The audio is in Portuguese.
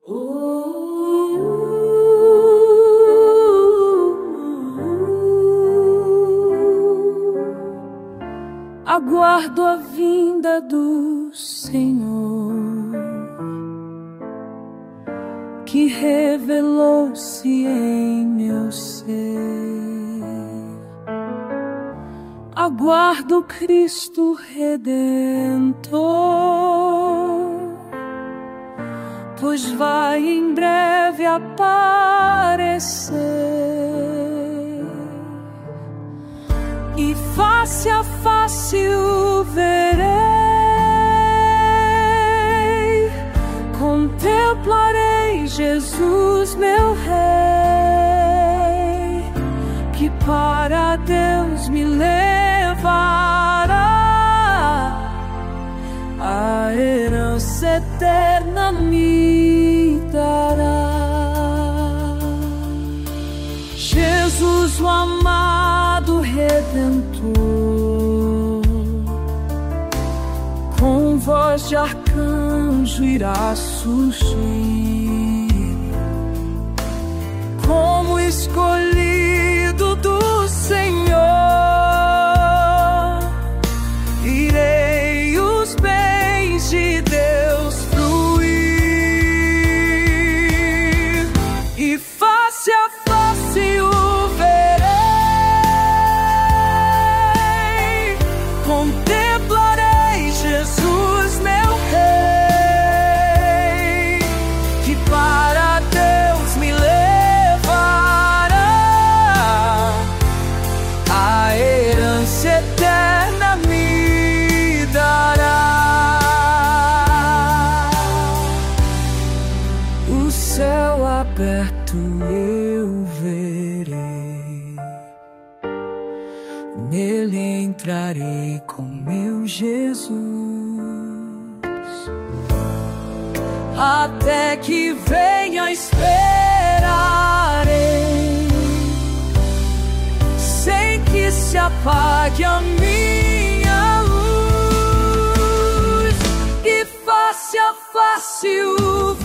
Aguardo a vinda do Senhor, que revelou-se em meu ser. Aguardo Cristo Redentor, pois vai em breve aparecer, e face a face o verei, contemplarei Jesus meu Rei, que para Deus me levará, a herança eterna me dará. Jesus, o amado Redentor, com voz de arcanjo irá surgir, como escolhido do Senhor. Irei os bens de Deus fruir, e face a face o verei, contemplarei Jesus meu Rei, que para Deus me levará, a herança eterna me dará. O céu aberto eu verei, nele entrarei com meu Jesus, até que venha esperarei, sem que se apague a minha luz, e face a face o